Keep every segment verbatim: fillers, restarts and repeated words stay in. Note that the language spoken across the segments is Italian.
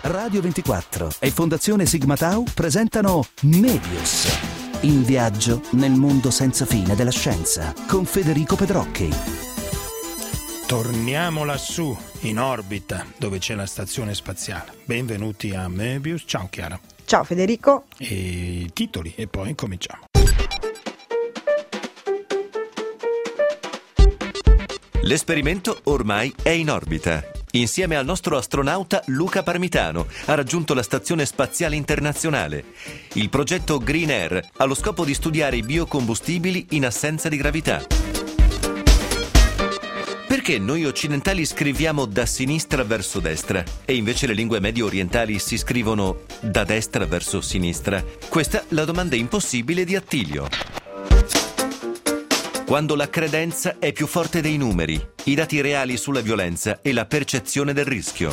Radio ventiquattro e Fondazione Sigma Tau presentano Mebius, in viaggio nel mondo senza fine della scienza, con Federico Pedrocchi. Torniamo lassù, in orbita, dove c'è la stazione spaziale. Benvenuti a Mebius. Ciao Chiara. Ciao Federico. E i titoli, e poi cominciamo. L'esperimento ormai è in orbita. Insieme al nostro astronauta Luca Parmitano ha raggiunto la Stazione Spaziale Internazionale. Il progetto Green Air ha lo scopo di studiare i biocombustibili in assenza di gravità. Perché noi occidentali scriviamo da sinistra verso destra e invece le lingue medio orientali si scrivono da destra verso sinistra? Questa è la domanda impossibile di Attilio. Quando la credenza è più forte dei numeri, i dati reali sulla violenza e la percezione del rischio.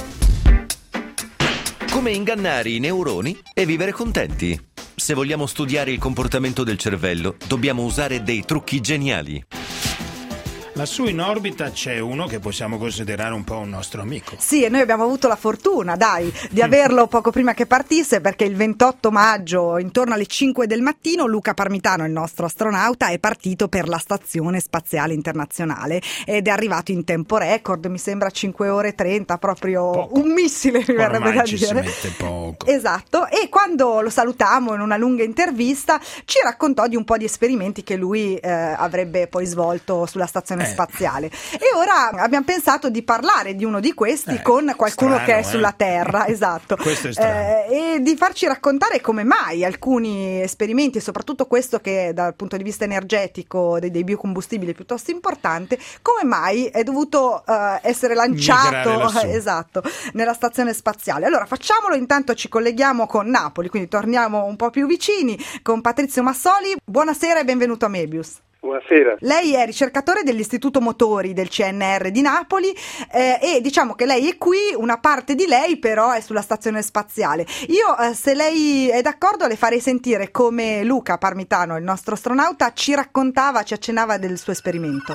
Come ingannare i neuroni e vivere contenti? Se vogliamo studiare il comportamento del cervello, dobbiamo usare dei trucchi geniali. Lassù in orbita c'è uno che possiamo considerare un po' un nostro amico. Sì, e noi abbiamo avuto la fortuna, dai, di averlo poco prima che partisse, perché il ventotto maggio, intorno alle cinque del mattino, Luca Parmitano, il nostro astronauta, è partito per la Stazione Spaziale Internazionale ed è arrivato in tempo record, mi sembra cinque ore e trenta, proprio poco. Un missile, mi verrebbe da ci dire. si mette poco. Esatto, e quando lo salutammo in una lunga intervista ci raccontò di un po' di esperimenti che lui eh, avrebbe poi svolto sulla stazione Eh. spaziale, e ora abbiamo pensato di parlare di uno di questi Eh, con qualcuno strano, che è eh? sulla Terra, esatto. Questo è strano. Eh, e di farci raccontare come mai alcuni esperimenti, soprattutto questo che dal punto di vista energetico dei, dei biocombustibili è piuttosto importante, come mai è dovuto eh, essere lanciato esatto, nella stazione spaziale. Allora facciamolo, intanto ci colleghiamo con Napoli, quindi torniamo un po' più vicini con Patrizio Massoli. Buonasera e benvenuto a Mebius. Buonasera. Lei è ricercatore dell'Istituto Motori del C N R di Napoli eh, e diciamo che lei è qui, una parte di lei però è sulla stazione spaziale. Io eh, se lei è d'accordo le farei sentire come Luca Parmitano, il nostro astronauta, ci raccontava, ci accennava del suo esperimento.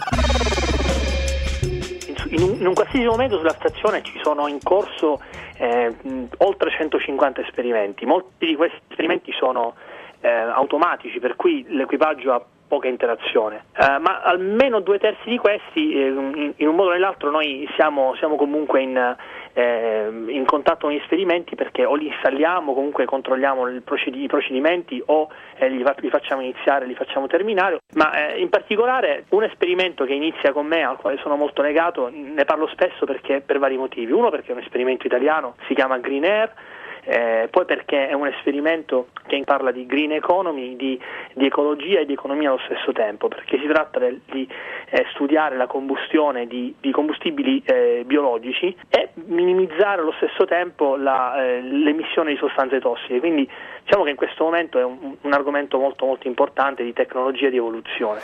In un, in un qualsiasi momento sulla stazione ci sono in corso eh, oltre centocinquanta esperimenti. Molti di questi esperimenti sono eh, automatici, per cui l'equipaggio ha poca interazione, uh, ma almeno due terzi di questi eh, in un modo o nell'altro noi siamo, siamo comunque in, eh, in contatto con gli esperimenti, perché o li installiamo, comunque controlliamo il procedi- i procedimenti o eh, li, fa- li facciamo iniziare, li facciamo terminare, ma eh, in particolare un esperimento che inizia con me, al quale sono molto legato, ne parlo spesso perché per vari motivi. Uno, perché è un esperimento italiano, si chiama Green Air. Eh, poi perché è un esperimento che parla di green economy, di, di ecologia e di economia allo stesso tempo, perché si tratta de, di eh, studiare la combustione di, di combustibili eh, biologici e minimizzare allo stesso tempo la, eh, l'emissione di sostanze tossiche. Quindi diciamo che in questo momento è un, un argomento molto molto importante di tecnologia e di evoluzione.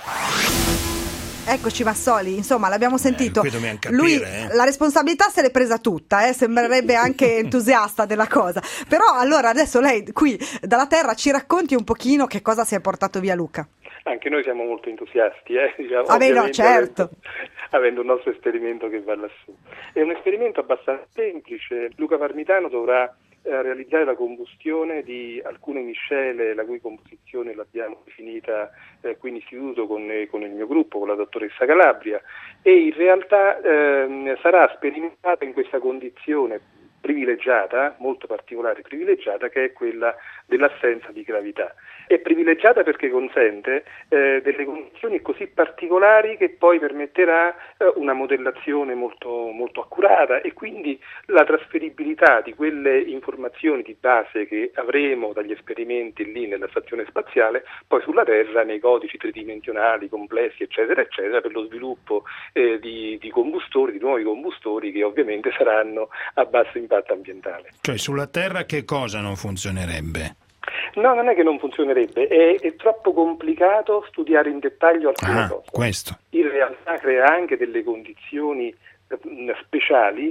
Eccoci Massoli, insomma l'abbiamo sentito, Eh, capire, lui eh. la responsabilità se l'è presa tutta, eh, sembrerebbe anche entusiasta della cosa, però allora adesso lei qui dalla Terra ci racconti un pochino che cosa si è portato via Luca. Anche noi siamo molto entusiasti, eh? diciamo, Ah beh, no, certo. avendo, avendo un nostro esperimento che va lassù. È un esperimento abbastanza semplice. Luca Parmitano dovrà eh, realizzare la combustione di alcune miscele, la cui composizione l'abbiamo definita eh, qui in istituto con, eh, con il mio gruppo, con la dottoressa Calabria, e in realtà eh, sarà sperimentata in questa condizione privilegiata, molto particolare privilegiata, che è quella dell'assenza di gravità. È privilegiata perché consente eh, delle condizioni così particolari che poi permetterà eh, una modellazione molto, molto accurata e quindi la trasferibilità di quelle informazioni di base che avremo dagli esperimenti lì nella stazione spaziale poi sulla Terra nei codici tridimensionali complessi eccetera eccetera, per lo sviluppo eh, di, di combustori, di nuovi combustori che ovviamente saranno a basso impatto ambientale. Cioè sulla Terra che cosa non funzionerebbe? No, non è che non funzionerebbe, è, è troppo complicato studiare in dettaglio alcune Ah, cose. questo. In realtà crea anche delle condizioni eh, speciali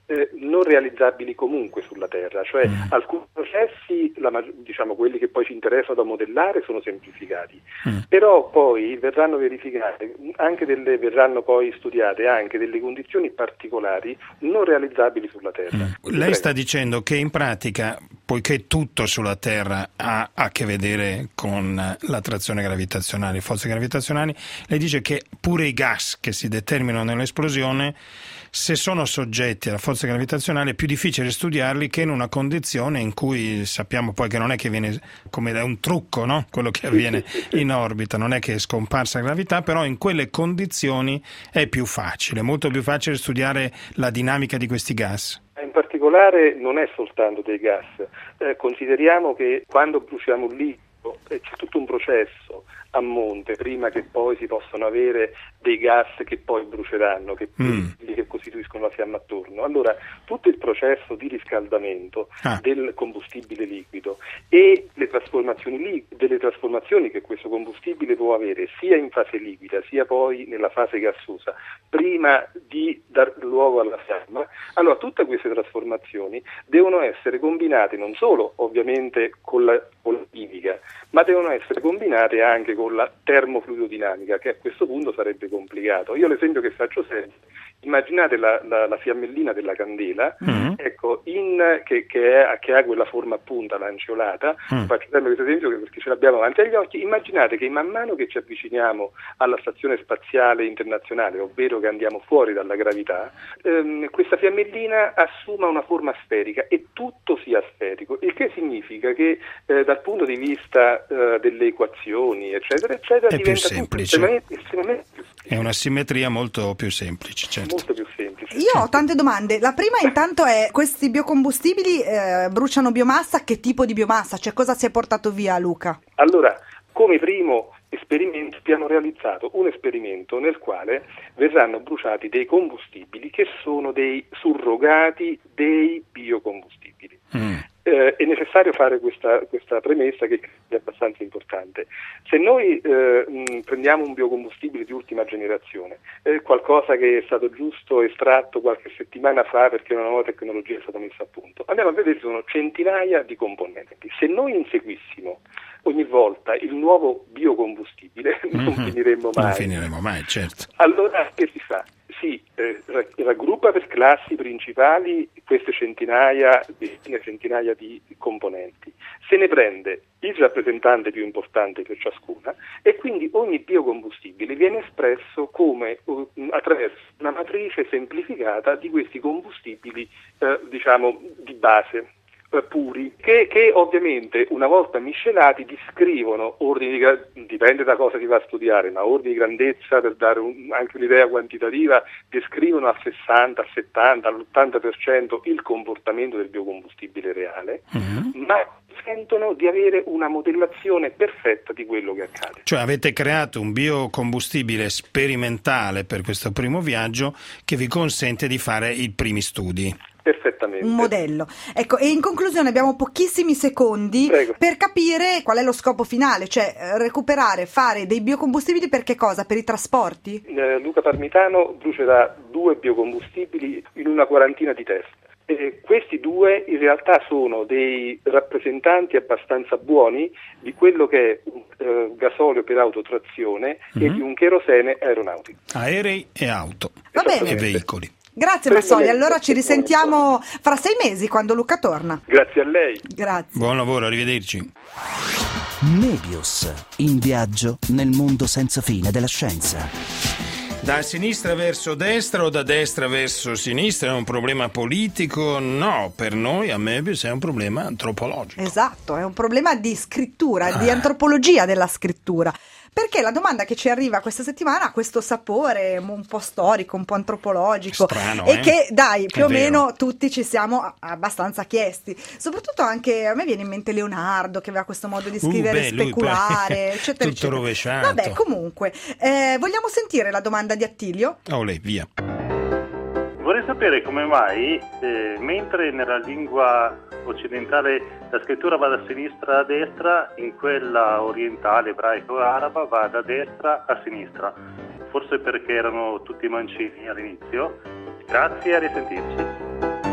eh, non realizzabili comunque sulla Terra, cioè mm. alcuni processi, la, diciamo quelli che poi ci interessano da modellare, sono semplificati, mm. però poi verranno verificate anche delle, verranno poi studiate anche delle condizioni particolari non realizzabili sulla Terra. Mm. Lei sta dicendo che in pratica, poiché tutto sulla Terra ha a che vedere con l'attrazione gravitazionale, forze gravitazionali, lei dice che pure i gas che si determinano nell'esplosione, se sono soggetti alla forza gravitazionale, è più difficile studiarli che in una condizione in cui sappiamo poi che non è che viene come da un trucco, no? Quello che avviene in orbita, non è che è scomparsa la gravità, però in quelle condizioni è più facile, molto più facile studiare la dinamica di questi gas. In particolare non è soltanto dei gas, eh, consideriamo che quando bruciamo un liquido eh, c'è tutto un processo a monte prima che poi si possano avere dei gas che poi bruceranno, che, mm. che costituiscono la fiamma attorno. Allora tutto il processo di riscaldamento ah. del combustibile liquido e le trasformazioni li- delle trasformazioni che questo combustibile può avere sia in fase liquida sia poi nella fase gassosa prima di dar luogo alla fiamma, allora tutte queste trasformazioni devono essere combinate non solo ovviamente con la, con la chimica, ma devono essere combinate anche con la termofluidodinamica, che a questo punto sarebbe complicato. Io l'esempio che faccio sempre, immaginate la, la, la fiammellina della candela, mm-hmm. ecco, in, che, che, è, che ha quella forma a punta lanceolata, mm. faccio sempre questo esempio perché ce l'abbiamo davanti agli occhi, immaginate che man mano che ci avviciniamo alla stazione spaziale internazionale, ovvero che andiamo fuori dalla gravità, ehm, questa fiammellina assuma una forma sferica e tutto sia sferico, il che significa che eh, dal punto di vista eh, delle equazioni, eccetera, eccetera, è diventa più semplice. Estremamente, estremamente più semplice. È una simmetria molto più semplice, certo. Molto più semplice. Io ho tante domande. La prima intanto è: questi biocombustibili eh, bruciano biomassa? Che tipo di biomassa? Cioè, cosa si è portato via, Luca? Allora, come primo esperimento abbiamo realizzato un esperimento nel quale verranno bruciati dei combustibili che sono dei surrogati dei biocombustibili. Mm. Eh, è necessario fare questa, questa premessa che è abbastanza importante. Se noi eh, mh, prendiamo un biocombustibile di ultima generazione, eh, qualcosa che è stato giusto estratto qualche settimana fa perché una nuova tecnologia è stata messa a punto, andiamo a vedere che sono centinaia di componenti. Se noi inseguissimo ogni volta il nuovo biocombustibile, mm-hmm. non finiremmo mai. Non finiremo mai, certo. Allora che si fa? Si eh, raggruppa per classi principali queste centinaia, decine centinaia di componenti, se ne prende il rappresentante più importante per ciascuna e quindi ogni biocombustibile viene espresso come uh, attraverso una matrice semplificata di questi combustibili eh, diciamo di base puri, che, che ovviamente una volta miscelati descrivono ordini di, dipende da cosa si va a studiare, ma ordini di grandezza, per dare un, anche un'idea quantitativa, descrivono al sessanta, al settanta, all'ottanta per cento il comportamento del biocombustibile reale, mm-hmm. ma sentono di avere una modellazione perfetta di quello che accade. Cioè avete creato un biocombustibile sperimentale per questo primo viaggio che vi consente di fare i primi studi. Perfettamente. Un modello. Ecco, e in conclusione abbiamo pochissimi secondi Prego. per capire qual è lo scopo finale, cioè recuperare, fare dei biocombustibili per che cosa? Per i trasporti? Eh, Luca Parmitano brucerà due biocombustibili in una quarantina di test. Eh, questi due in realtà sono dei rappresentanti abbastanza buoni di quello che è un eh, gasolio per autotrazione mm-hmm. e di un cherosene aeronautico. Aerei e auto. Va bene. E veicoli. Grazie Massoli, allora ci risentiamo fra sei mesi quando Luca torna. Grazie a lei. Grazie. Buon lavoro, arrivederci. Mebius, in viaggio nel mondo senza fine della scienza. Da sinistra verso destra o da destra verso sinistra è un problema politico? No, per noi a Mebius è un problema antropologico. Esatto, è un problema di scrittura, ah. di antropologia della scrittura. Perché la domanda che ci arriva questa settimana ha questo sapore un po' storico, un po' antropologico strano, e eh? che dai più è o vero. meno tutti ci siamo abbastanza chiesti, soprattutto anche a me viene in mente Leonardo che aveva questo modo di scrivere, uh, beh, speculare lui, eccetera tutto eccetera. rovesciato. Vabbè, comunque eh, vogliamo sentire la domanda di Attilio? Oh lei, via. Vorrei sapere come mai, eh, mentre nella lingua occidentale la scrittura va da sinistra a destra, in quella orientale, ebraica o araba, va da destra a sinistra. Forse perché erano tutti mancini all'inizio. Grazie e a risentirci.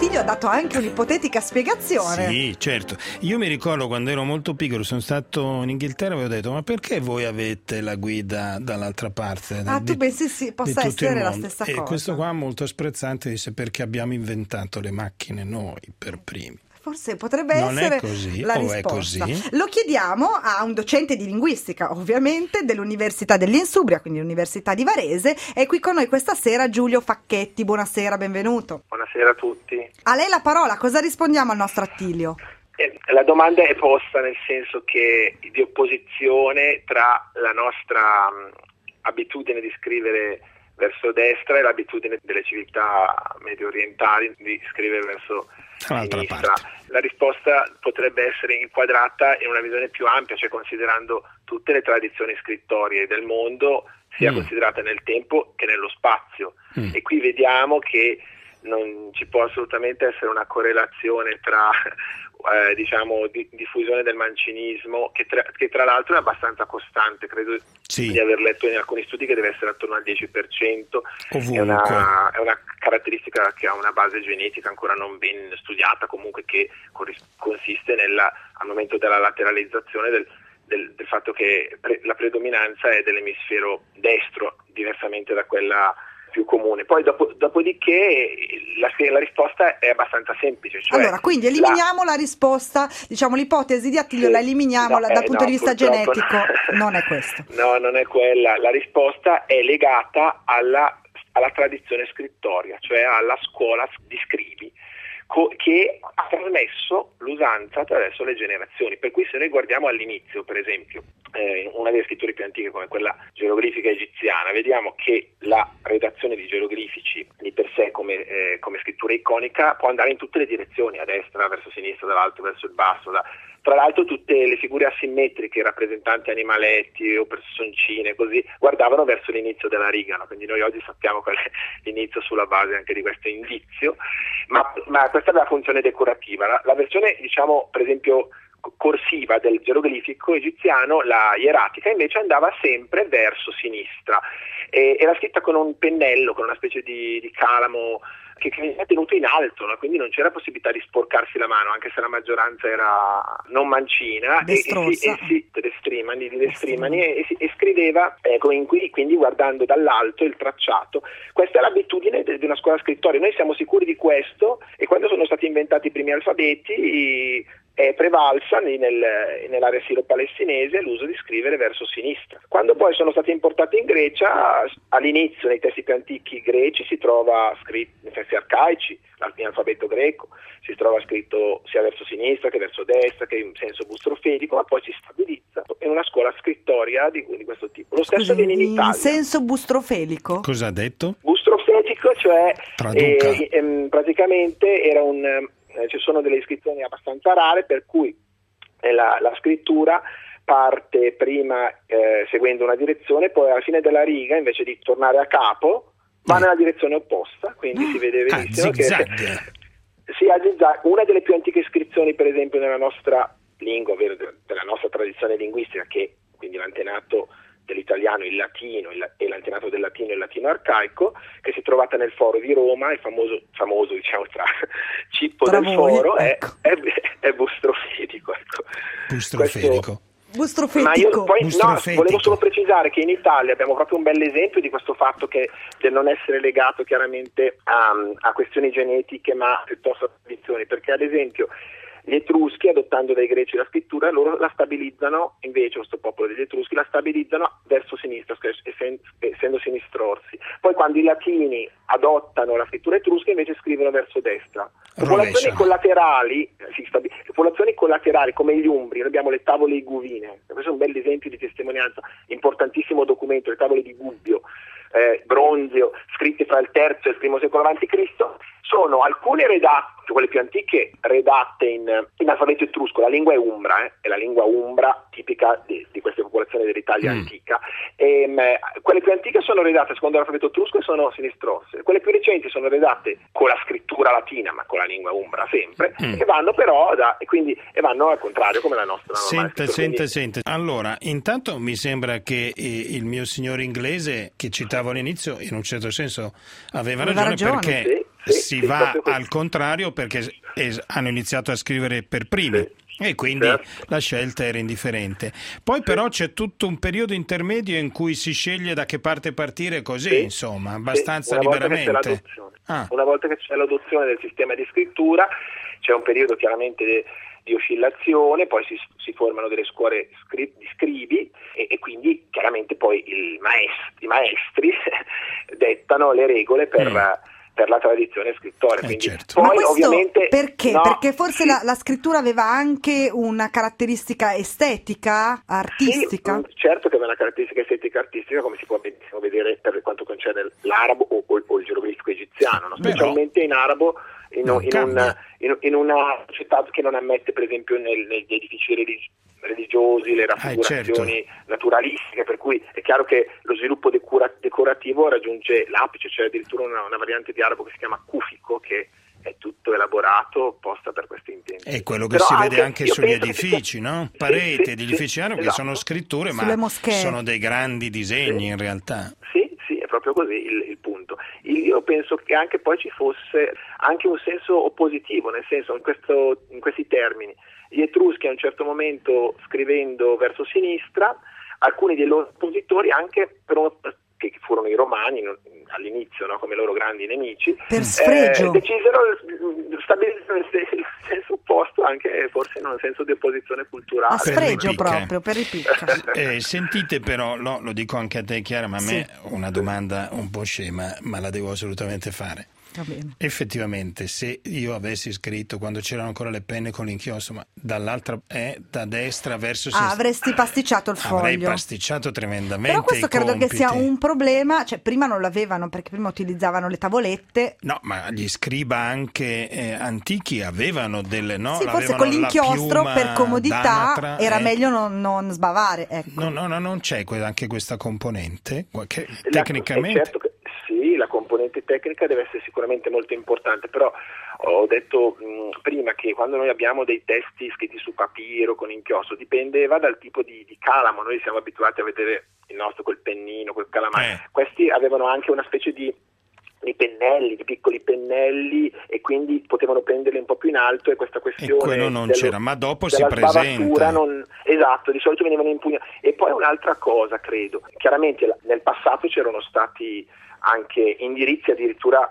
Attilio ha dato anche un'ipotetica spiegazione. Sì, certo. Io mi ricordo quando ero molto piccolo, sono stato in Inghilterra, avevo detto: ma perché voi avete la guida dall'altra parte? Ah, di, tu pensi sì, possa essere la stessa e cosa? E questo qua molto sprezzante disse: perché abbiamo inventato le macchine noi per primi. Forse potrebbe non essere è così, la o risposta. È così? Lo chiediamo a un docente di linguistica, ovviamente, dell'Università dell'Insubria, quindi l'Università di Varese. È qui con noi questa sera Giulio Facchetti. Buonasera, benvenuto. Buonasera a tutti. A lei la parola, cosa rispondiamo al nostro Attilio? Eh, la domanda è posta nel senso che di opposizione tra la nostra mh, abitudine di scrivere verso destra e l'abitudine delle civiltà medio orientali di scrivere verso Dall'altra sinistra. parte. La risposta potrebbe essere inquadrata in una visione più ampia, cioè considerando tutte le tradizioni scrittorie del mondo, sia mm. considerate nel tempo che nello spazio. Mm. E qui vediamo che non ci può assolutamente essere una correlazione tra eh, diciamo di, diffusione del mancinismo, che tra, che tra l'altro è abbastanza costante, credo sì. di aver letto in alcuni studi che deve essere attorno al dieci per cento. Ovunque. È una, è una caratteristica che ha una base genetica ancora non ben studiata, comunque che corris- consiste nella, al momento della lateralizzazione del, del, del fatto che pre- la predominanza è dell'emisfero destro, diversamente da quella più comune. Poi dopo, dopodiché la, la risposta è abbastanza semplice. Cioè allora, quindi eliminiamo la, la risposta, diciamo l'ipotesi di Attilio, sì, la eliminiamo no, dal eh, punto no, di vista genetico, no. non è questo. No, non è quella. La risposta è legata alla, alla tradizione scrittoria, cioè alla scuola di scrivi, co- che ha trasmesso l'usanza attraverso le generazioni. Per cui se noi guardiamo all'inizio, per esempio, eh, una delle scritture più antiche come quella geroglifica egiziana, vediamo che la redazione di geroglifici di per sé come, eh, come scrittura iconica può andare in tutte le direzioni, a destra, verso sinistra, dall'alto verso il basso. Da... Tra l'altro tutte le figure asimmetriche rappresentanti animaletti o personcine così guardavano verso l'inizio della riga, no? Quindi noi oggi sappiamo qual è l'inizio sulla base anche di questo indizio, ma, ma questa è la funzione decorativa. La, la versione, diciamo, per esempio corsiva del geroglifico egiziano, la ieratica, invece andava sempre verso sinistra. E, era scritta con un pennello, con una specie di, di calamo che, che veniva tenuto in alto, no? Quindi non c'era possibilità di sporcarsi la mano, anche se la maggioranza era non mancina, e, e, si, e si destrimani, destrimani e, e, e scriveva ecco, in qui, quindi guardando dall'alto il tracciato. Questa è l'abitudine di una scuola scrittoria, noi siamo sicuri di questo, e quando sono stati inventati i primi alfabeti è prevalsa nel, nell'area siro-palestinese l'uso di scrivere verso sinistra. Quando poi sono stati importati in Grecia, all'inizio nei testi più antichi greci si trova scritto, nei testi arcaici, l'alfabeto greco, si trova scritto sia verso sinistra che verso destra, che in senso bustrofedico, ma poi si stabilizza in una scuola scrittoria di, di questo tipo. Lo stesso Scusi, viene in Italia. In senso bustrofelico? Cosa ha detto? Bustrofedico, cioè eh, eh, praticamente era un... Eh, ci sono delle iscrizioni abbastanza rare, per cui eh, la, la scrittura parte prima eh, seguendo una direzione, poi alla fine della riga, invece di tornare a capo, va nella direzione opposta, quindi si vede benissimo ah, che si ha zigzag. Una delle più antiche iscrizioni, per esempio, nella nostra lingua, della nostra tradizione linguistica, che quindi l'antenato dell'italiano, il latino, il, e l'antenato del latino, il latino arcaico, che si è trovata nel foro di Roma, il famoso, famoso diciamo, tra cippo tra del voi, foro, ecco. è, è, è bustrofedico. Ecco. Bustrofedico. Bustrofetico. Ma io poi Bustrofetico. No, volevo solo precisare che in Italia abbiamo proprio un bel esempio di questo fatto che del non essere legato chiaramente a, a questioni genetiche, ma piuttosto a tradizioni, perché ad esempio gli Etruschi, adottando dai Greci la scrittura, loro la stabilizzano, invece questo popolo degli Etruschi la stabilizzano verso sinistra, essendo sinistrorsi. Poi quando i Latini adottano la scrittura etrusca, invece scrivono verso destra. Popolazioni collaterali, sì, stabi- popolazioni collaterali come gli Umbri, noi abbiamo le tavole iguvine, questo è un bel esempio di testimonianza, importantissimo documento, le tavole di Gubbio, eh, Bronzio, scritte fra il terzo e il primo secolo avanti Cristo, sono alcune redatte, quelle più antiche, redatte in, in alfabeto etrusco. La lingua è umbra, eh, è la lingua umbra tipica di, di queste popolazioni dell'Italia mm. antica. E, mh, quelle più antiche sono redatte secondo l'alfabeto etrusco e sono sinistrosse. Quelle più recenti sono redatte con la scrittura latina, ma con la lingua umbra sempre, mm. e vanno però da, e quindi e vanno al contrario come la nostra. Senta, senta, quindi... senta. Allora, intanto mi sembra che eh, il mio signor inglese che citavo all'inizio, in un certo senso aveva, aveva ragione, ragione perché sì. Sì, si sì, va proprio così. al contrario perché es- hanno iniziato a scrivere per primi. Sì. E quindi Certo. la scelta era indifferente. Poi però c'è tutto un periodo intermedio in cui si sceglie da che parte partire così, Sì, insomma, abbastanza sì, una volta che c'è liberamente. l'adozione. Ah. Una volta che c'è l'adozione del sistema di scrittura, c'è un periodo chiaramente de- di oscillazione, poi si, si formano delle scuole scri- di scribi e, e quindi chiaramente poi il maest- i maestri dettano le regole per... Mm. per la tradizione scrittoria. Eh, Quindi, certo. poi Ma questo ovviamente perché? no, Perché forse sì, la, la scrittura aveva anche una caratteristica estetica, artistica? Sì, certo che aveva una caratteristica estetica artistica, come si può benissimo vedere per quanto concerne l'arabo o, o, o il geroglifico egiziano, no? Specialmente in arabo, in, Non in, cambia. un, in, in una società che non ammette per esempio nel, negli edifici religi- religiosi le raffigurazioni Eh, certo. naturalistiche, per cui è chiaro che lo sviluppo decura- decorativo raggiunge l'apice, c'è addirittura una, una variante di arabo che si chiama kufico, che è tutto elaborato apposta per questi intenti. È quello che Però si vede anche io sugli penso che edifici, sia- no? Sì, Pareti sì, di sì, edifici arabi che esatto. sono scritture, Sulle ma moschee. sono dei grandi disegni Sì. in realtà. Sì, sì, è proprio così il, il punto. Io penso che anche poi ci fosse anche un senso oppositivo, nel senso in, questo, in questi termini. Gli Etruschi a un certo momento, scrivendo verso sinistra, alcuni dei loro oppositori, anche per uno, che furono i Romani non, all'inizio, no, come loro grandi nemici, Per sfregio. eh, decisero stabilizzare il, il senso opposto, anche forse in un senso di opposizione culturale. A sfregio ripicca. proprio, per ripicca. Eh, sentite però, no, lo dico anche a te Chiara, ma a me una domanda un po' scema, ma la devo assolutamente fare. Va bene. Effettivamente, se io avessi scritto quando c'erano ancora le penne con l'inchiostro, ma dall'altra è da destra verso Ah, sinistra, avresti pasticciato il avrei foglio. pasticciato tremendamente. Però questo i credo che sia compiti. un problema, cioè prima non l'avevano perché prima utilizzavano le tavolette. No, ma gli scriba anche eh, antichi avevano delle, no? Sì, forse Avevano con la l'inchiostro piuma per comodità d'anatra, era eh. meglio non, non sbavare. Ecco. No, no, no, non c'è que- anche questa componente, che La- tecnicamente... è certo che sì, la componente tecnica deve essere sicuramente molto importante, però ho detto mh, prima che quando noi abbiamo dei testi scritti su papiro con inchiostro dipendeva dal tipo di, di calamo. Noi siamo abituati a vedere il nostro col pennino, col calamaro. Eh. Questi avevano anche una specie di di pennelli, di piccoli pennelli, e quindi potevano prenderli un po' più in alto, e questa questione E quello non dello- c'era, ma dopo si della presenta. sbavatura non, esatto, di solito venivano impugnati. E poi un'altra cosa, credo, chiaramente la- nel passato c'erano stati anche indirizzi addirittura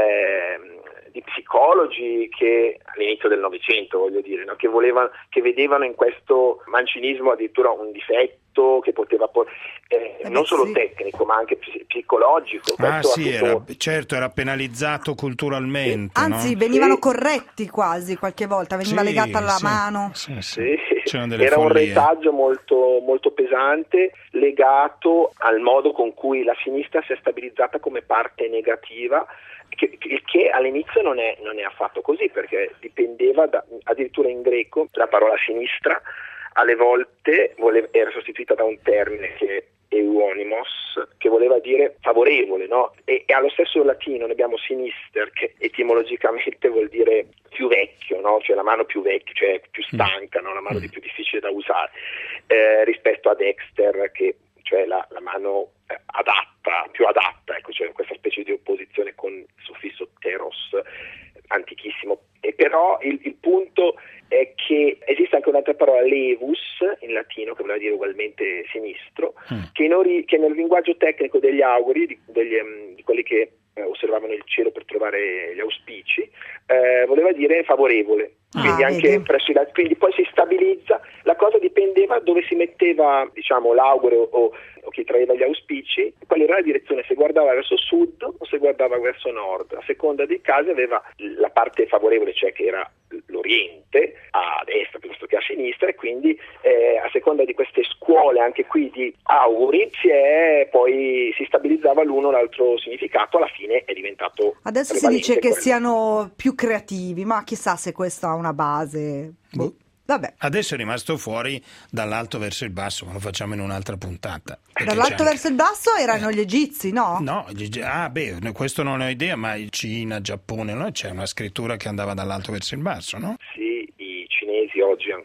eh, di psicologi che all'inizio del Novecento, voglio dire, no? che volevano, che vedevano in questo mancinismo addirittura un difetto che poteva poi eh, Eh non beh, solo sì. tecnico ma anche ps- psicologico. Ah Questo sì, ha tutto- era, certo, era penalizzato culturalmente, Anzi, no? venivano Sì. corretti quasi qualche volta, veniva Sì, legata alla sì, mano. sì, sì. Sì, C'erano delle era un follie. retaggio molto, molto pesante, legato al modo con cui la sinistra si è stabilizzata come parte negativa, che, che, che all'inizio non è, non è affatto così, perché dipendeva da, addirittura in greco la parola sinistra alle volte voleva, era sostituita da un termine che euonymos, che voleva dire favorevole, no? E, e allo stesso latino ne abbiamo sinister, che etimologicamente vuol dire più vecchio, no? Cioè la mano più vecchia, cioè più stanca, no? La mano di più difficile da usare, eh, rispetto ad dexter, che cioè la, la mano eh, adatta, più adatta, ecco, cioè questa specie di opposizione con il suffisso teros, antichissimo. E però il, il punto è che esiste anche un'altra parola, levus, in latino, che voleva dire ugualmente sinistro, Mm. che, in ori- che nel linguaggio tecnico degli auguri, di, degli, em, di quelli che eh, osservavano il cielo per trovare gli auspici, eh, voleva dire favorevole. Ah, Quindi anche vedi. presso i lati- quindi poi si stabilizza, la cosa dipendeva dove si metteva, diciamo, l'augure o, o chi traeva gli auspici, qual era la direzione, se guardava verso sud o se guardava verso nord. A seconda dei casi aveva la parte favorevole, cioè che era l'oriente, a destra piuttosto che a sinistra, e quindi eh, a seconda di queste scuole anche qui di auguri si è poi si stabilizzava l'uno o l'altro significato. Alla fine è diventato Adesso si prevalente dice che quello. siano più creativi, ma chissà se questo ha una base. Boh. Vabbè. Adesso è rimasto fuori dall'alto verso il basso, ma lo facciamo in un'altra puntata. Perché Dall'alto c'è verso il basso erano gli egizi, no? No, gli- ah beh, questo non ne ho idea, ma in Cina, Giappone, no? C'è una scrittura che andava dall'alto verso il basso, no? Sì, i cinesi oggi ancora possono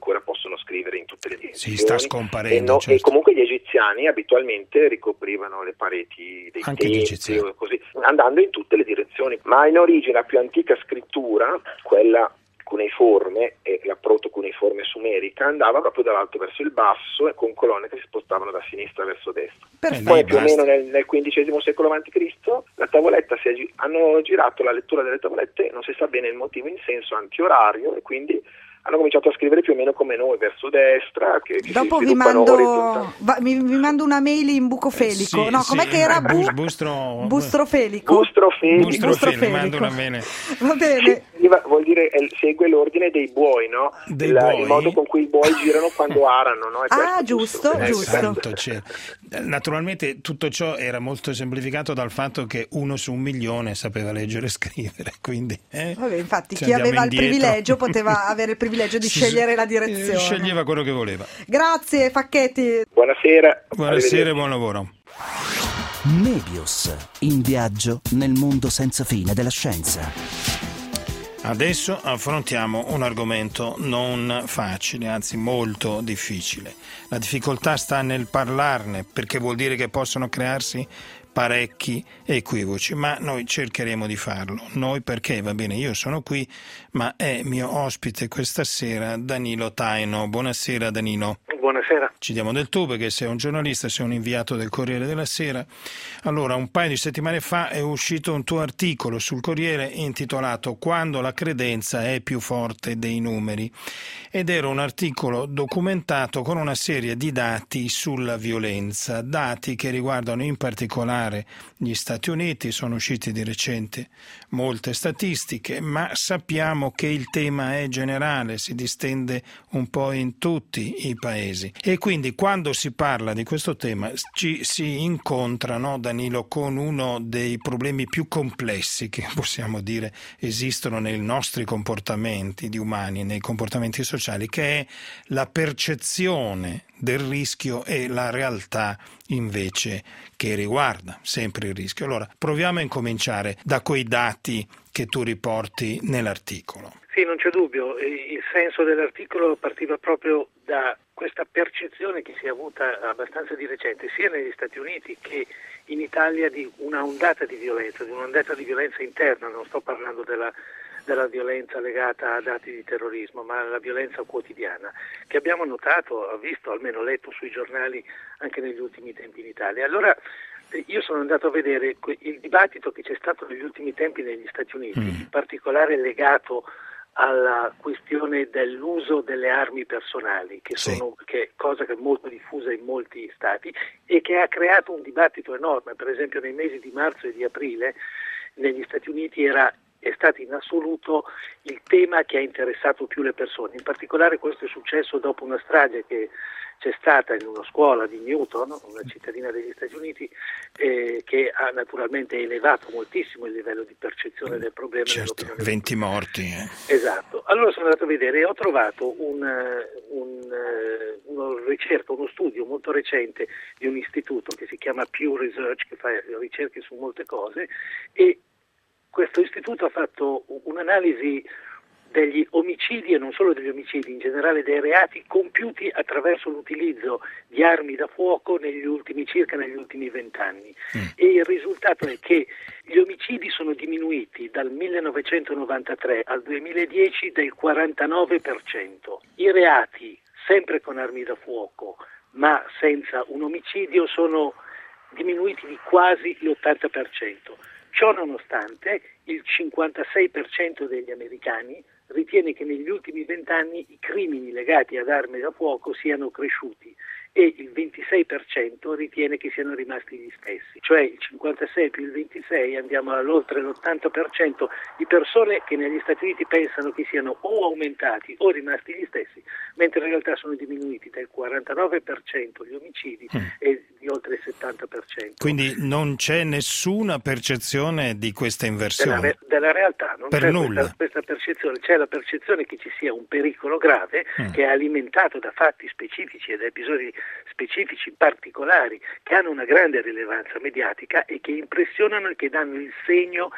possono scrivere in tutte le direzioni. Si sta scomparendo. E, no, certo. e comunque gli egiziani abitualmente ricoprivano le pareti dei Anche gli templi egiziani. o così, andando in tutte le direzioni. Ma in origine la più antica scrittura, quella cuneiforme e la proto-cuneiforme sumerica, andava proprio dall'alto verso il basso e con colonne che si spostavano da sinistra verso destra. Perfetto. Poi più o meno nel, nel quindicesimo secolo avanti Cristo la tavoletta si è, gi- hanno girato la lettura delle tavolette, non si sa bene il motivo, in senso antiorario, e quindi hanno cominciato a scrivere più o meno come noi, verso destra, che, che Dopo si vi sviluppano mando, orizzontalmente. va- mi, vi mando una mail in bucofelico. Sì, no, sì, com'è che era? eh, Bu- bus- bustro- bustrofelico. Bustrofelico. Bustrofelico, Bustrofelico. mando una bene. Va bene. Sì, vuol dire eh, segue l'ordine dei buoi, no? Dei La- buoi? Il modo con cui i buoi girano quando arano, no? È Ah, questo giusto, bustrofelico. giusto. Santo cielo. Naturalmente tutto ciò era molto semplificato dal fatto che uno su un milione sapeva leggere e scrivere, quindi eh, Vabbè, infatti ci chi andiamo aveva indietro. il privilegio poteva avere il privilegio di Sì, scegliere la eh, direzione. Sceglieva quello che voleva. Grazie Facchetti. Buonasera. Buonasera e Arrivederci. buon lavoro. Nebius, in viaggio nel mondo senza fine della scienza. Adesso affrontiamo un argomento non facile, anzi molto difficile. La difficoltà sta nel parlarne, perché vuol dire che possono crearsi parecchi equivoci, ma noi cercheremo di farlo. Noi perché, va bene, io sono qui, ma è mio ospite questa sera Danilo Taino. Buonasera Danilo. Buonasera. Ci diamo del tu perché sei un giornalista, sei un inviato del Corriere della Sera. Allora, un paio di settimane fa è uscito un tuo articolo sul Corriere intitolato "Quando la credenza è più forte dei numeri", ed era un articolo documentato con una serie di dati sulla violenza, dati che riguardano in particolare gli Stati Uniti. Sono uscite di recente molte statistiche, ma sappiamo che il tema è generale, si distende un po' in tutti i paesi. E quindi quando si parla di questo tema ci si incontra, no, Danilo, con uno dei problemi più complessi che possiamo dire esistono nei nostri comportamenti di umani, nei comportamenti sociali, che è la percezione del rischio e la realtà invece che riguarda sempre il rischio. Allora, proviamo a incominciare da quei dati che tu riporti nell'articolo. Sì, non c'è dubbio, il senso dell'articolo partiva proprio da questa percezione che si è avuta abbastanza di recente, sia negli Stati Uniti che in Italia, di una ondata di violenza, di un'ondata di violenza interna. Non sto parlando della, della violenza legata ad atti di terrorismo, ma la violenza quotidiana, che abbiamo notato, ho visto, almeno letto sui giornali anche negli ultimi tempi in Italia. Allora, io sono andato a vedere il dibattito che c'è stato negli ultimi tempi negli Stati Uniti, mm. in particolare legato alla questione dell'uso delle armi personali, che sono sì. che è cosa che è molto diffusa in molti stati e che ha creato un dibattito enorme. Per esempio nei mesi di marzo e di aprile negli Stati Uniti era è stato in assoluto il tema che ha interessato più le persone. In particolare questo è successo dopo una strage che c'è stata in una scuola di Newton, una cittadina degli Stati Uniti, eh, che ha naturalmente elevato moltissimo il livello di percezione del problema. Certo, venti morti. Eh. Esatto. Allora sono andato a vedere e ho trovato un, un, una ricerca, uno studio molto recente di un istituto che si chiama Pew Research, che fa ricerche su molte cose, e questo istituto ha fatto un'analisi degli omicidi, e non solo degli omicidi, in generale dei reati compiuti attraverso l'utilizzo di armi da fuoco negli ultimi circa negli ultimi vent'anni. Mm. E il risultato è che gli omicidi sono diminuiti dal millenovecentonovantatré al duemiladieci del quarantanove per cento. I reati, sempre con armi da fuoco, ma senza un omicidio, sono diminuiti di quasi l'ottanta per cento. Ciò nonostante, il cinquantasei per cento degli americani ritiene che negli ultimi vent'anni i crimini legati ad armi da fuoco siano cresciuti e il ventisei per cento ritiene che siano rimasti gli stessi. Cioè il cinquantasei più il ventisei, andiamo all'oltre l'ottanta per cento di persone che negli Stati Uniti pensano che siano o aumentati o rimasti gli stessi, mentre in realtà sono diminuiti del quarantanove per cento gli omicidi mm. e di oltre il settanta per cento. Quindi non c'è nessuna percezione di questa inversione? Della, re- della realtà, non per c'è nulla. Questa, questa percezione, c'è la percezione che ci sia un pericolo grave mm. che è alimentato da fatti specifici e da episodi specifici particolari che hanno una grande rilevanza mediatica e che impressionano e che danno il segno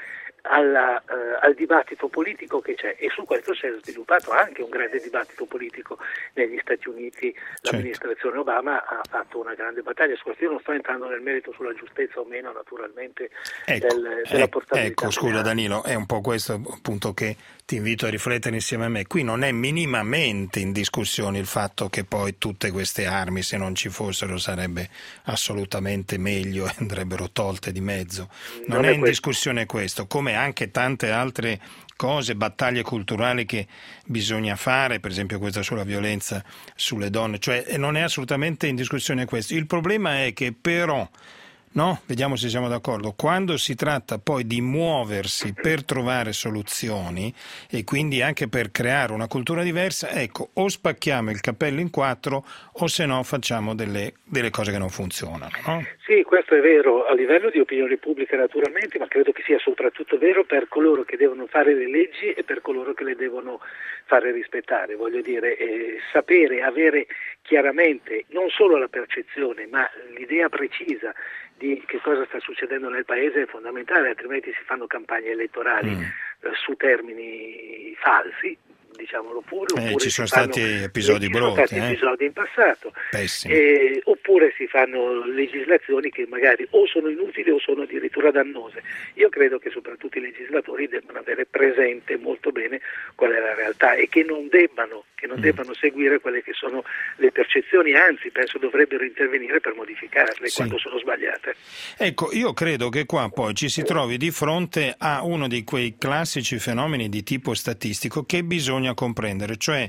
alla, eh, al dibattito politico che c'è, e su questo si è sviluppato anche un grande dibattito politico negli Stati Uniti. L'amministrazione certo. Obama ha fatto una grande battaglia su questo. Io non sto entrando nel merito sulla giustezza o meno, naturalmente, ecco, del, della portabilità. Ecco, scusa Danilo, è un po' questo appunto che ti invito a riflettere insieme a me. Qui non è minimamente in discussione il fatto che poi tutte queste armi, se non ci fossero, sarebbe assolutamente meglio e andrebbero tolte di mezzo. Non, non è, è in questo. discussione questo, come anche tante altre cose, battaglie culturali che bisogna fare, per esempio questa sulla violenza sulle donne, cioè non è assolutamente in discussione questo. Il problema è che però, no, vediamo se siamo d'accordo, quando si tratta poi di muoversi per trovare soluzioni e quindi anche per creare una cultura diversa, ecco, o spacchiamo il cappello in quattro o se no facciamo delle, delle cose che non funzionano, no? Sì, questo è vero a livello di opinione pubblica naturalmente, ma credo che sia soprattutto vero per coloro che devono fare le leggi e per coloro che le devono fare rispettare. Voglio dire, eh, sapere, avere chiaramente non solo la percezione, ma l'idea precisa di che cosa sta succedendo nel paese è fondamentale, altrimenti si fanno campagne elettorali mm. eh, su termini falsi, diciamolo pure. Eh, oppure ci sono fanno, stati episodi brutti, ci sono stati eh? episodi in passato, eh, oppure si fanno legislazioni che magari o sono inutili o sono addirittura dannose. Io credo che soprattutto i legislatori debbano avere presente molto bene qual è la realtà e che non debbano, che non mm. debbano seguire quelle che sono le percezioni, anzi penso dovrebbero intervenire per modificarle sì. quando sono sbagliate. Ecco, io credo che qua poi ci si trovi di fronte a uno di quei classici fenomeni di tipo statistico che bisogna comprendere, cioè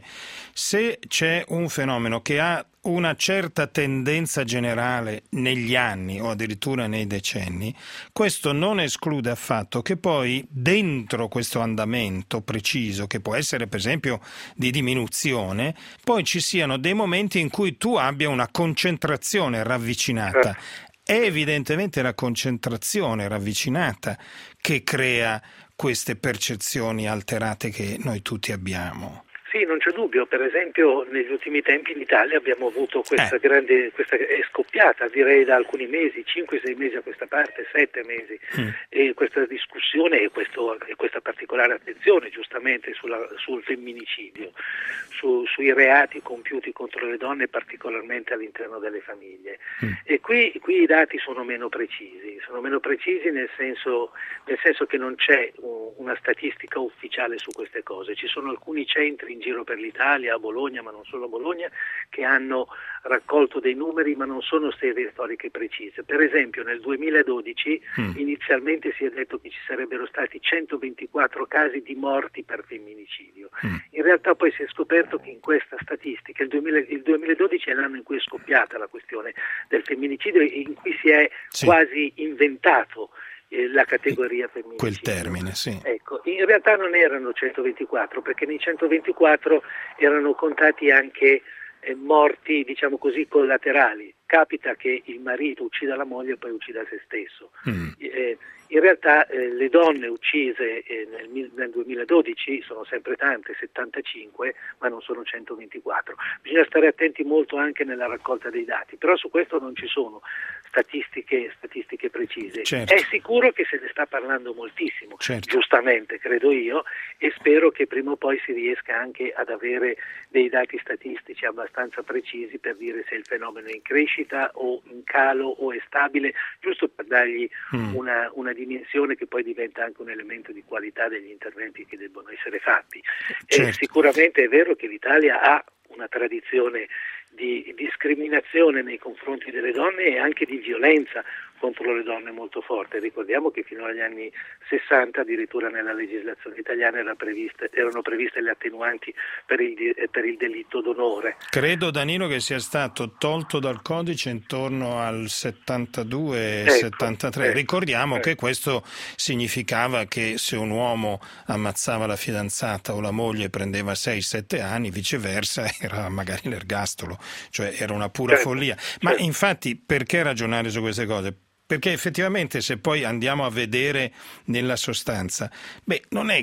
se c'è un fenomeno che ha una certa tendenza generale negli anni o addirittura nei decenni, questo non esclude affatto che poi dentro questo andamento preciso, che può essere per esempio di diminuzione, poi ci siano dei momenti in cui tu abbia una concentrazione ravvicinata. È evidentemente la concentrazione ravvicinata che crea queste percezioni alterate che noi tutti abbiamo. Sì, non c'è dubbio. Per esempio negli ultimi tempi in Italia abbiamo avuto questa eh. grande, questa è scoppiata direi da alcuni mesi, cinque sei mesi a questa parte, sette mesi, mm. e questa discussione e, questo, e questa particolare attenzione giustamente sulla, sul femminicidio, su, sui reati compiuti contro le donne particolarmente all'interno delle famiglie. Mm. E qui, qui i dati sono meno precisi, sono meno precisi nel senso, nel senso che non c'è una statistica ufficiale su queste cose. Ci sono alcuni centri in giro per l'Italia, a Bologna, ma non solo a Bologna, che hanno raccolto dei numeri ma non sono serie storiche precise. Per esempio nel duemiladodici mm. inizialmente si è detto che ci sarebbero stati centoventiquattro casi di morti per femminicidio. Mm. In realtà poi si è scoperto che in questa statistica il, duemila, il duemiladodici è l'anno in cui è scoppiata la questione del femminicidio e in cui si è sì. quasi inventato la categoria femminile. Quel termine, sì. Ecco, in realtà non erano centoventiquattro, perché nei centoventiquattro erano contati anche eh, morti, diciamo così, collaterali. Capita che il marito uccida la moglie e poi uccida se stesso. Mm. Eh, in realtà eh, le donne uccise eh, nel, nel duemiladodici sono sempre tante, settantacinque, ma non sono centoventiquattro. Bisogna stare attenti molto anche nella raccolta dei dati, però su questo non ci sono statistiche, statistiche precise. Certo. È sicuro che se ne sta parlando moltissimo, certo. giustamente credo io, e spero che prima o poi si riesca anche ad avere dei dati statistici abbastanza precisi per dire se il fenomeno è in crescita o in calo o è stabile, giusto per dargli mm. una, una dimensione che poi diventa anche un elemento di qualità degli interventi che debbono essere fatti. Certo. E sicuramente è vero che l'Italia ha una tradizione di discriminazione nei confronti delle donne e anche di violenza contro le donne molto forte. Ricordiamo che fino agli anni sessanta addirittura nella legislazione italiana era previste, erano previste le attenuanti per il, per il delitto d'onore. Credo, Danilo, che sia stato tolto dal codice intorno al settantadue ecco, settantatré. Ecco, Ricordiamo ecco. che questo significava che se un uomo ammazzava la fidanzata o la moglie prendeva sei sette anni, viceversa era magari l'ergastolo, cioè era una pura certo, follia. Ma certo. infatti perché ragionare su queste cose? Perché effettivamente se poi andiamo a vedere nella sostanza, beh, non è che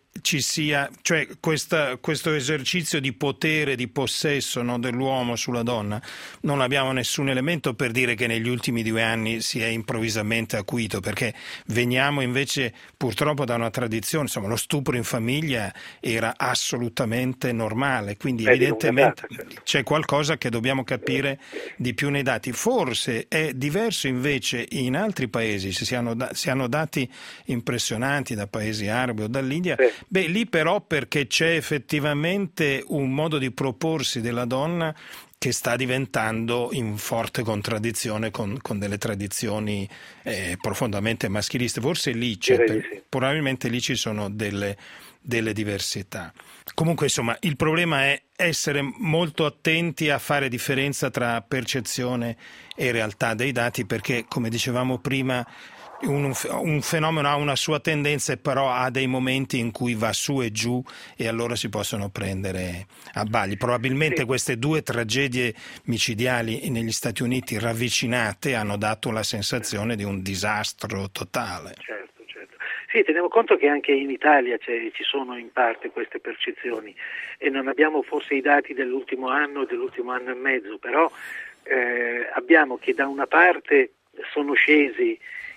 ci sia, cioè questa, questo esercizio di potere, di possesso, no, dell'uomo sulla donna, non abbiamo nessun elemento per dire che negli ultimi due anni si è improvvisamente acuito, perché veniamo invece purtroppo da una tradizione, insomma lo stupro in famiglia era assolutamente normale, quindi Beh, evidentemente data, certo. c'è qualcosa che dobbiamo capire di più nei dati. Forse è diverso invece in altri paesi, si hanno, da, si hanno dati impressionanti da paesi arabi o dall'India. Sì. Beh, lì però perché c'è effettivamente un modo di proporsi della donna che sta diventando in forte contraddizione con, con delle tradizioni eh, profondamente maschiliste. Forse lì c'è, per, sì. probabilmente lì ci sono delle, delle diversità. Comunque, insomma, il problema è essere molto attenti a fare differenza tra percezione e realtà dei dati, perché, come dicevamo prima, Un, un fenomeno ha una sua tendenza e però ha dei momenti in cui va su e giù e allora si possono prendere a bagli. Probabilmente sì. queste due tragedie micidiali negli Stati Uniti ravvicinate hanno dato la sensazione di un disastro totale. Certo, certo. Sì, teniamo conto che anche in Italia ci sono in parte queste percezioni e non abbiamo forse i dati dell'ultimo anno, dell'ultimo anno e mezzo, però eh, abbiamo che da una parte sono scesi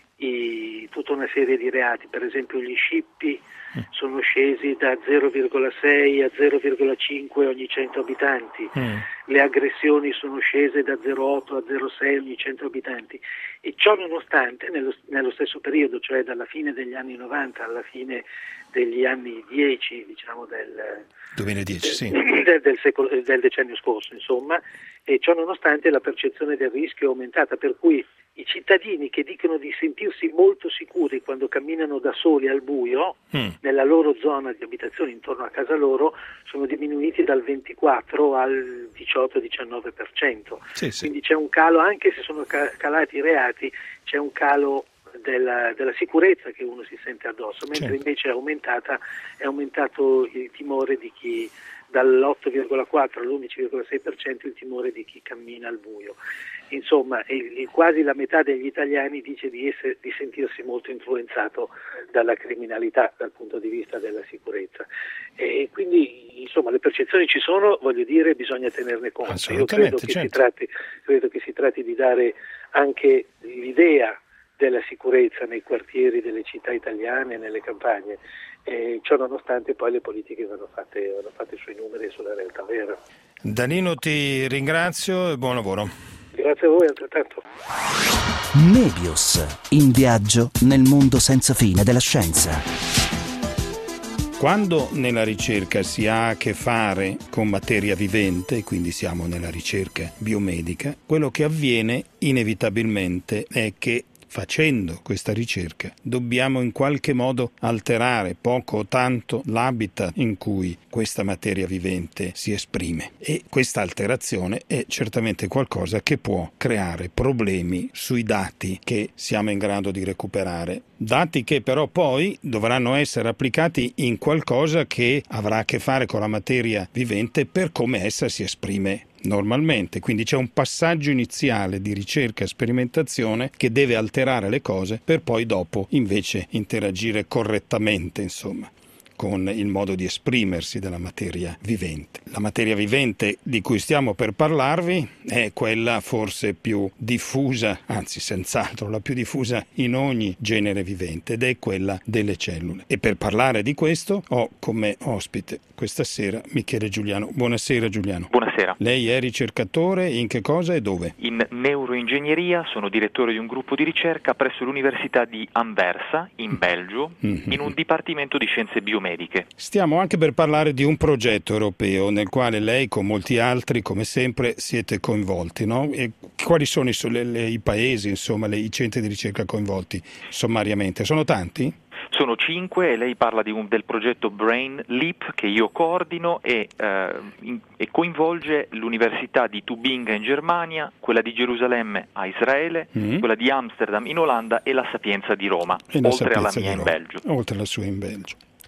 I, tutta una serie di reati, per esempio gli scippi sono scesi da zero virgola sei a zero virgola cinque ogni cento abitanti, mm. le aggressioni sono scese da zero virgola otto a zero virgola sei ogni cento abitanti e ciò nonostante nello, nello stesso periodo, cioè dalla fine degli anni novanta alla fine degli anni dieci, diciamo del duemiladieci, del, sì. del, del, secolo, del decennio scorso, insomma, e ciò nonostante la percezione del rischio è aumentata, per cui i cittadini che dicono di sentirsi molto sicuri quando camminano da soli al buio mm. nella loro zona di abitazione intorno a casa loro sono diminuiti dal ventiquattro al diciotto diciannove per cento. Sì, sì. Quindi c'è un calo, anche se sono calati i reati, c'è un calo della, della sicurezza che uno si sente addosso, mentre certo. invece è aumentata, è aumentato il timore di chi dall'otto virgola quattro all'undici virgola sei per cento il timore di chi cammina al buio. Insomma, il, il, quasi la metà degli italiani dice di, essere, di sentirsi molto influenzato dalla criminalità dal punto di vista della sicurezza. E quindi, insomma, le percezioni ci sono, voglio dire, bisogna tenerne conto. Io credo che, certo. si tratti, credo che si tratti di dare anche l'idea della sicurezza nei quartieri delle città italiane, nelle campagne. E ciò nonostante poi le politiche vanno fatte, vanno fatte sui numeri e sulla realtà vera. Danilo, ti ringrazio e buon lavoro. Grazie a voi, altrettanto. Nebius, in viaggio nel mondo senza fine della scienza. Quando nella ricerca si ha a che fare con materia vivente, quindi siamo nella ricerca biomedica, quello che avviene inevitabilmente è che facendo questa ricerca dobbiamo in qualche modo alterare poco o tanto l'habitat in cui questa materia vivente si esprime e questa alterazione è certamente qualcosa che può creare problemi sui dati che siamo in grado di recuperare. Dati che però poi dovranno essere applicati in qualcosa che avrà a che fare con la materia vivente per come essa si esprime normalmente, quindi c'è un passaggio iniziale di ricerca e sperimentazione che deve alterare le cose per poi dopo invece interagire correttamente, insomma, con il modo di esprimersi della materia vivente. La materia vivente di cui stiamo per parlarvi è quella forse più diffusa, anzi senz'altro la più diffusa in ogni genere vivente, ed è quella delle cellule. E per parlare di questo ho come ospite questa sera Michele Giuliano. Buonasera Giuliano. Buonasera. Lei è ricercatore in che cosa e dove? In neuroingegneria, sono direttore di un gruppo di ricerca presso l'Università di Anversa, in Belgio, mm-hmm. in un dipartimento di scienze biomediche. Stiamo anche per parlare di un progetto europeo nel quale lei, con molti altri, come sempre, siete coinvolti, no? E quali sono i, le, le, i paesi, insomma, le, i centri di ricerca coinvolti sommariamente? Sono tanti? Sono cinque e lei parla di un, del progetto Brain Leap che io coordino e, eh, in, e coinvolge l'Università di Tubinga in Germania, quella di Gerusalemme a Israele, mm. quella di Amsterdam in Olanda e la Sapienza di Roma, e la oltre Sapienza alla mia in Belgio. Oltre alla sua in Belgio.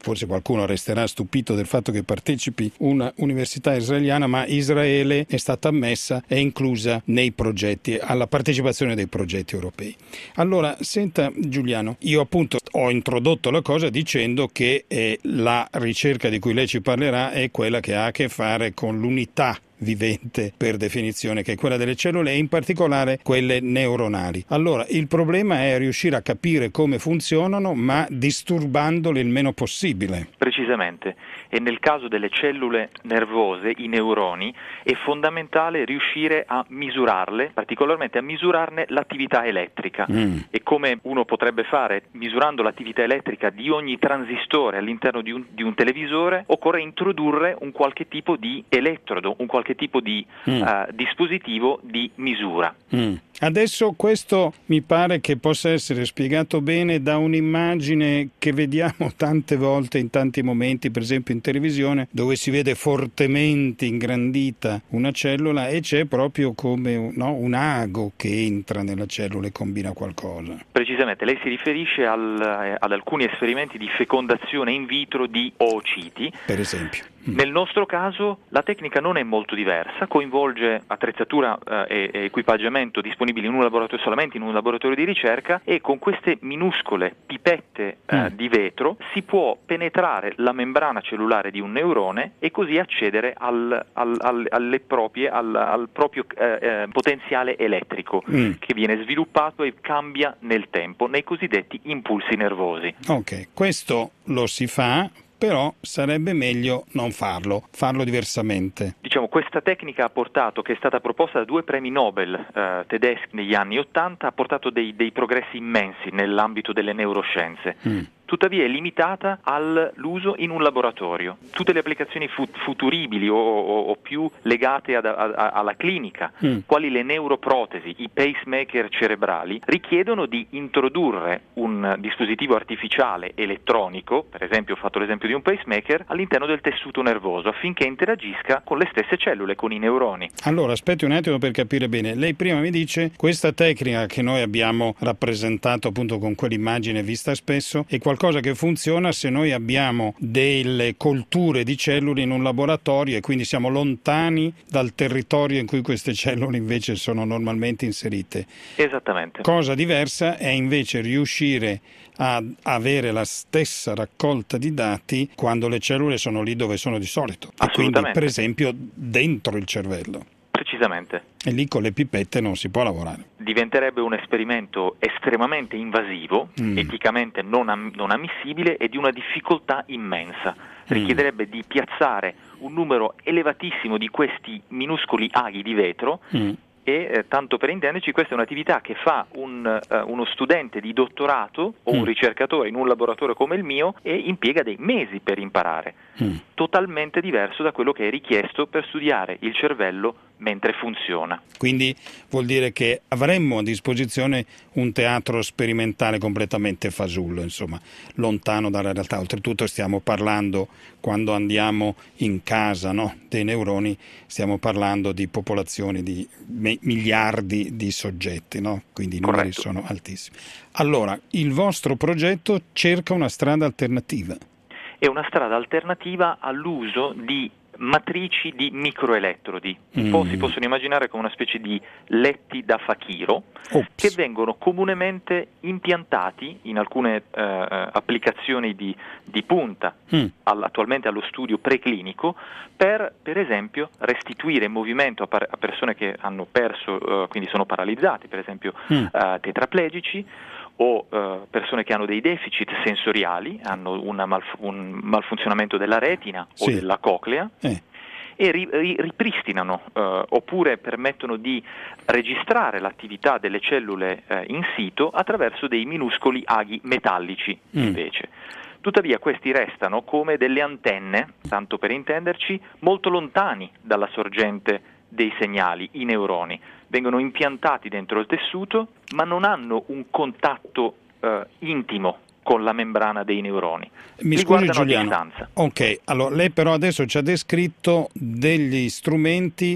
forse qualcuno resterà stupito del fatto che partecipi una università israeliana, ma Israele è stata ammessa, è inclusa nei progetti, alla partecipazione dei progetti europei. Allora, senta Giuliano, io appunto ho introdotto la cosa dicendo che eh, la ricerca di cui lei ci parlerà è quella che ha a che fare con l'unità vivente per definizione, che è quella delle cellule e in particolare quelle neuronali. Allora, il problema è riuscire a capire come funzionano, ma disturbandole il meno possibile. Precisamente, e nel caso delle cellule nervose, i neuroni, è fondamentale riuscire a misurarle, particolarmente a misurarne l'attività elettrica. Mm. E come uno potrebbe fare misurando l'attività elettrica di ogni transistore all'interno di un, di un televisore, occorre introdurre un qualche tipo di elettrodo, un qualche tipo di mm. uh, dispositivo di misura. Mm. Adesso questo mi pare che possa essere spiegato bene da un'immagine che vediamo tante volte in tanti momenti, per esempio in televisione, dove si vede fortemente ingrandita una cellula e c'è proprio come no, un ago che entra nella cellula e combina qualcosa. Precisamente, lei si riferisce al, eh, ad alcuni esperimenti di fecondazione in vitro di oociti. Per esempio. Nel nostro caso la tecnica non è molto diversa, coinvolge attrezzatura eh, e equipaggiamento disponibili in un laboratorio, solamente in un laboratorio di ricerca, e con queste minuscole pipette eh, mm. di vetro si può penetrare la membrana cellulare di un neurone e così accedere al, al, al, alle proprie, al, al proprio eh, eh, potenziale elettrico mm. che viene sviluppato e cambia nel tempo, nei cosiddetti impulsi nervosi. Ok, questo lo si fa, però sarebbe meglio non farlo, farlo diversamente. Diciamo, questa tecnica ha portato, che è stata proposta da due premi Nobel eh, tedeschi negli anni Ottanta, ha portato dei, dei progressi immensi nell'ambito delle neuroscienze. Mm. Tuttavia è limitata all'uso in un laboratorio. Tutte le applicazioni fut- futuribili o, o, o più legate ad, a, a, alla clinica, mm. quali le neuroprotesi, i pacemaker cerebrali, richiedono di introdurre un dispositivo artificiale elettronico, per esempio ho fatto l'esempio di un pacemaker, all'interno del tessuto nervoso affinché interagisca con le stesse cellule, con i neuroni. Allora, aspetti un attimo per capire bene. Lei prima mi dice questa tecnica che noi abbiamo rappresentato appunto con quell'immagine vista spesso è qualcosa qualcosa che funziona se noi abbiamo delle colture di cellule in un laboratorio e quindi siamo lontani dal territorio in cui queste cellule invece sono normalmente inserite. Esattamente. Cosa diversa è invece riuscire a avere la stessa raccolta di dati quando le cellule sono lì dove sono di solito, e quindi per esempio dentro il cervello. Precisamente. E lì con le pipette non si può lavorare. Diventerebbe un esperimento estremamente invasivo, mm. eticamente non, am- non ammissibile e di una difficoltà immensa. Richiederebbe mm. di piazzare un numero elevatissimo di questi minuscoli aghi di vetro mm. e, eh, tanto per intenderci, questa è un'attività che fa un, uh, uno studente di dottorato o mm. un ricercatore in un laboratorio come il mio e impiega dei mesi per imparare. Mm. Totalmente diverso da quello che è richiesto per studiare il cervello mentre funziona. Quindi vuol dire che avremmo a disposizione un teatro sperimentale completamente fasullo, insomma, lontano dalla realtà. Oltretutto stiamo parlando, quando andiamo in casa, no, dei neuroni, stiamo parlando di popolazioni di me- miliardi di soggetti, no? Quindi i numeri Corretto. sono altissimi. Allora, il vostro progetto cerca una strada alternativa. È una strada alternativa all'uso di matrici di microelettrodi. Un mm. po' si possono immaginare come una specie di letti da fakiro Ops. che vengono comunemente impiantati in alcune eh, applicazioni di, di punta, mm. all, attualmente allo studio preclinico, per per esempio restituire movimento a, par- a persone che hanno perso, uh, quindi sono paralizzati, per esempio mm. uh, tetraplegici, o uh, persone che hanno dei deficit sensoriali, hanno una malf- un malfunzionamento della retina sì. o della coclea eh. e ri- ri- ripristinano uh, oppure permettono di registrare l'attività delle cellule uh, in sito attraverso dei minuscoli aghi metallici mm. invece. Tuttavia questi restano come delle antenne, tanto per intenderci, molto lontani dalla sorgente dei segnali, i neuroni. Vengono impiantati dentro il tessuto, ma non hanno un contatto eh, intimo con la membrana dei neuroni. Mi Li scusi guardano Giuliano. a distanza. Ok, allora lei però adesso ci ha descritto degli strumenti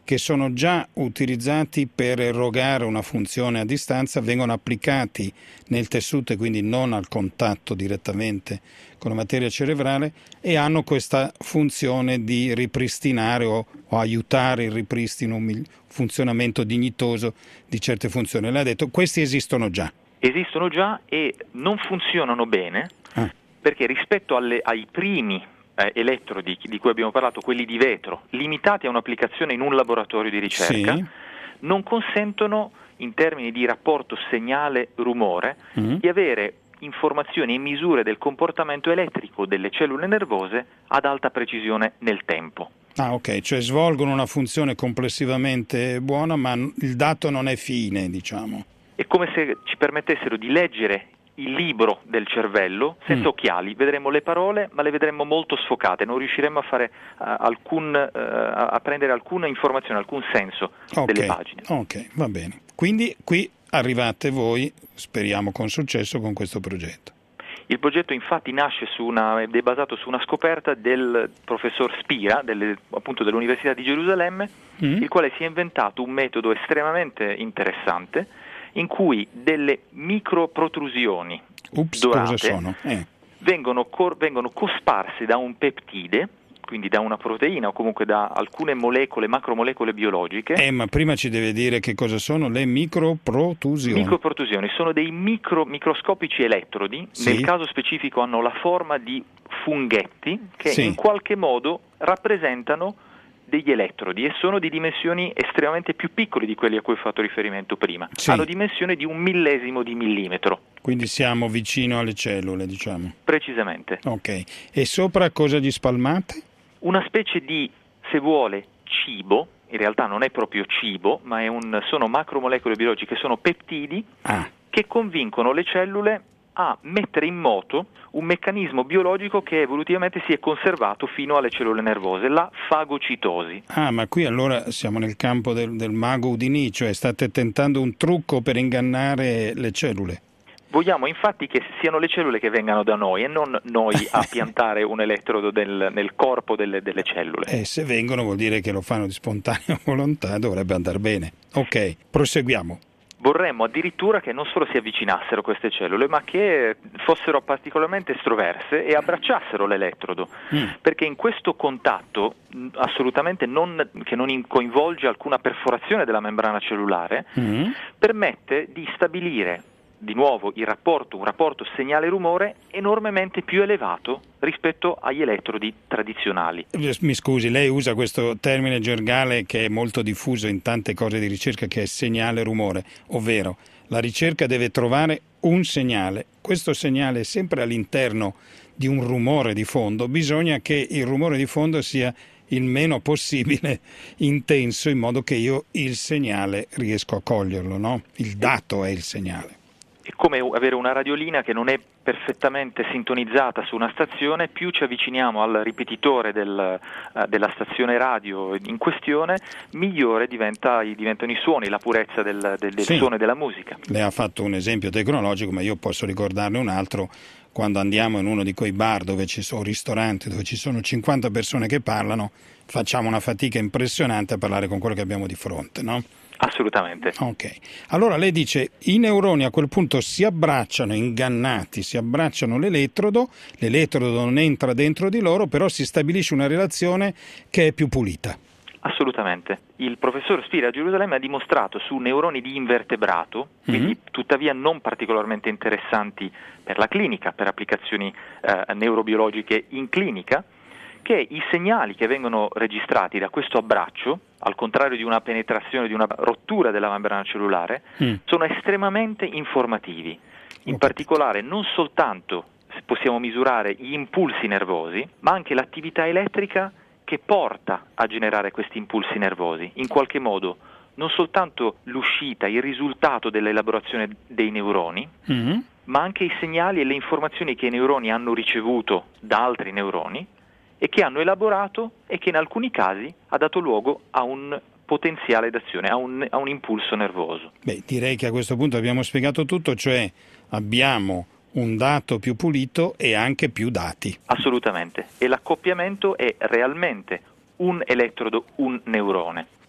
che sono già utilizzati per erogare una funzione a distanza, vengono applicati nel tessuto e quindi non al contatto direttamente con la materia cerebrale e hanno questa funzione di ripristinare o, o aiutare il ripristino, un funzionamento dignitoso di certe funzioni. Lei ha detto questi esistono già. Esistono già e non funzionano bene ah. perché rispetto alle, ai primi eh, elettrodi di cui abbiamo parlato, quelli di vetro, limitati a un'applicazione in un laboratorio di ricerca, sì. non consentono in termini di rapporto segnale-rumore mm. di avere informazioni e misure del comportamento elettrico delle cellule nervose ad alta precisione nel tempo. Ah, ok, cioè svolgono una funzione complessivamente buona, ma il dato non è fine, diciamo. È come se ci permettessero di leggere il libro del cervello senza mm. occhiali, vedremo le parole ma le vedremo molto sfocate, non riusciremo a fare uh, alcun uh, a prendere alcuna informazione, alcun senso okay. delle pagine. Ok, va bene. Quindi qui arrivate voi, speriamo con successo, con questo progetto. Il progetto infatti nasce su una, è basato su una scoperta del professor Spira, delle, appunto dell'Università di Gerusalemme, mm. il quale si è inventato un metodo estremamente interessante in cui delle microprotrusioni Ups, dorate cosa sono? Eh. vengono, cor- vengono cosparse da un peptide, quindi da una proteina o comunque da alcune molecole, macromolecole biologiche. Eh, ma prima ci deve dire che cosa sono le microprotusioni. Microprotusioni sono dei micro, microscopici elettrodi, sì. nel caso specifico hanno la forma di funghetti che sì. in qualche modo rappresentano degli elettrodi e sono di dimensioni estremamente più piccoli di quelli a cui ho fatto riferimento prima. Sì. Hanno dimensione di un millesimo di millimetro. Quindi siamo vicino alle cellule, diciamo. Precisamente. Ok. E sopra cosa gli spalmate? Una specie di, se vuole, cibo, in realtà non è proprio cibo, ma è un, sono macromolecole biologiche, sono peptidi ah. che convincono le cellule a mettere in moto un meccanismo biologico che evolutivamente si è conservato fino alle cellule nervose, la fagocitosi. Ah, ma qui allora siamo nel campo del, del mago Houdini, cioè state tentando un trucco per ingannare le cellule. Vogliamo infatti che siano le cellule che vengano da noi e non noi a piantare un elettrodo del, nel corpo delle, delle cellule. E se vengono vuol dire che lo fanno di spontanea volontà, dovrebbe andare bene. Ok, proseguiamo. Vorremmo addirittura che non solo si avvicinassero queste cellule, ma che fossero particolarmente estroverse e abbracciassero l'elettrodo, mm. perché in questo contatto assolutamente non, che non coinvolge alcuna perforazione della membrana cellulare, mm. permette di stabilire di nuovo il rapporto, un rapporto segnale-rumore enormemente più elevato rispetto agli elettrodi tradizionali. Mi scusi, lei usa questo termine gergale che è molto diffuso in tante cose di ricerca, che è segnale-rumore, ovvero la ricerca deve trovare un segnale, questo segnale è sempre all'interno di un rumore di fondo, bisogna che il rumore di fondo sia il meno possibile intenso in modo che io il segnale riesco a coglierlo, no? Il dato è il segnale. È come avere una radiolina che non è perfettamente sintonizzata su una stazione, più ci avviciniamo al ripetitore del, uh, della stazione radio in questione, migliore diventa, diventano i suoni, la purezza del, del, del sì. suono e della musica. Lei ha fatto un esempio tecnologico, ma io posso ricordarne un altro. Quando andiamo in uno di quei bar dove ci sono ristoranti, dove ci sono cinquanta persone che parlano, facciamo una fatica impressionante a parlare con quello che abbiamo di fronte, no? Assolutamente. Ok. Allora lei dice i neuroni a quel punto si abbracciano, ingannati, si abbracciano l'elettrodo, l'elettrodo non entra dentro di loro, però si stabilisce una relazione che è più pulita. Assolutamente. Il professor Spira a Gerusalemme ha dimostrato su neuroni di invertebrato, quindi mm-hmm. tuttavia non particolarmente interessanti per la clinica, per applicazioni eh, neurobiologiche in clinica, che i segnali che vengono registrati da questo abbraccio, al contrario di una penetrazione, di una rottura della membrana cellulare, mm. sono estremamente informativi. In okay. particolare non soltanto possiamo misurare gli impulsi nervosi, ma anche l'attività elettrica che porta a generare questi impulsi nervosi. In qualche modo non soltanto l'uscita, il risultato dell'elaborazione dei neuroni, mm. ma anche i segnali e le informazioni che i neuroni hanno ricevuto da altri neuroni e che hanno elaborato e che in alcuni casi ha dato luogo a un potenziale d'azione, a un, a un impulso nervoso. Beh, direi che a questo punto abbiamo spiegato tutto, cioè abbiamo un dato più pulito e anche più dati. Assolutamente, e l'accoppiamento è realmente un elettrodo, un neurone.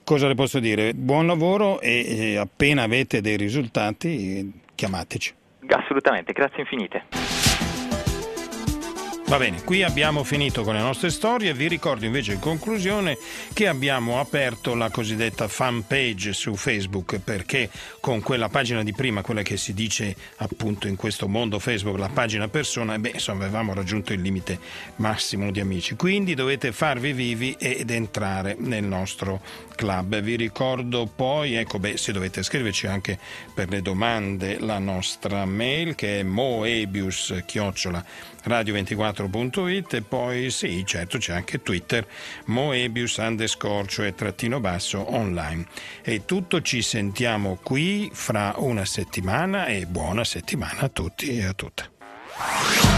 cosa le posso dire? Buon lavoro e, e appena avete dei risultati chiamateci. Assolutamente, grazie infinite. Va bene, qui abbiamo finito con le nostre storie. Vi ricordo invece in conclusione che abbiamo aperto la cosiddetta fan page su Facebook, perché con quella pagina di prima, quella che si dice appunto in questo mondo Facebook la pagina persona, beh, insomma avevamo raggiunto il limite massimo di amici, quindi dovete farvi vivi ed entrare nel nostro club. Vi ricordo poi, ecco, beh, se dovete scriverci anche per le domande, la nostra mail che è moebius chiocciola radio ventiquattro punto it, e poi sì, certo, c'è anche Twitter, moebius underscore, cioè trattino basso online. E tutto, ci sentiamo qui fra una settimana e buona settimana a tutti e a tutte.